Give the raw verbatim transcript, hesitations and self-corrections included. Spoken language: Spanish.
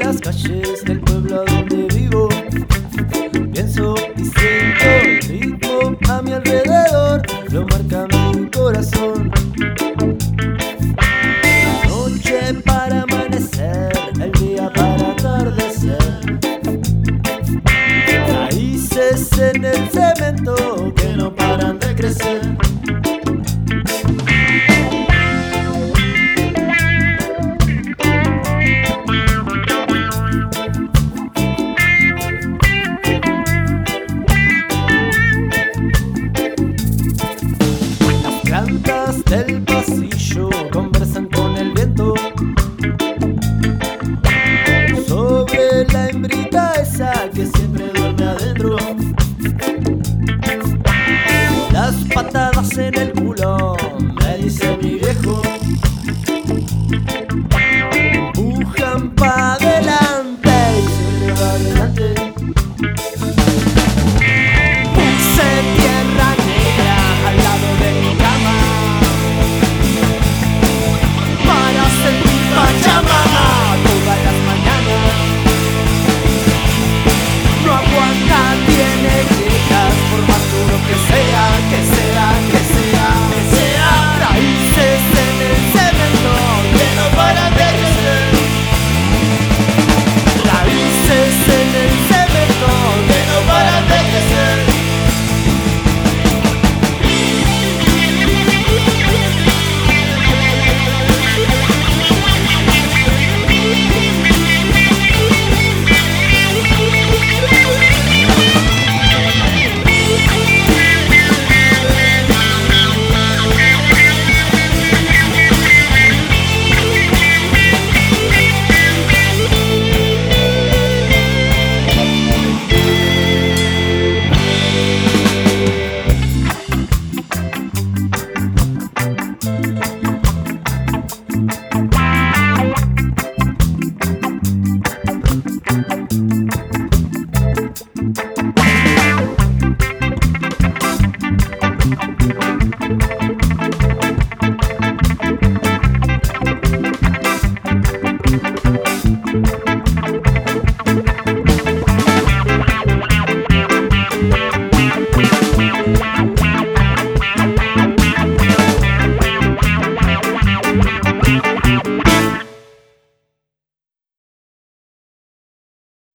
las calles del pueblo donde vivo. Pienso y siento el ritmo a mi alrededor, lo marca mi corazón. La noche para amanecer, el día para atardecer. Raíces en el cemento que no paran de crecer. Del pasillo conversan con el viento sobre la hembrita esa que siempre duerme adentro. Las patadas en el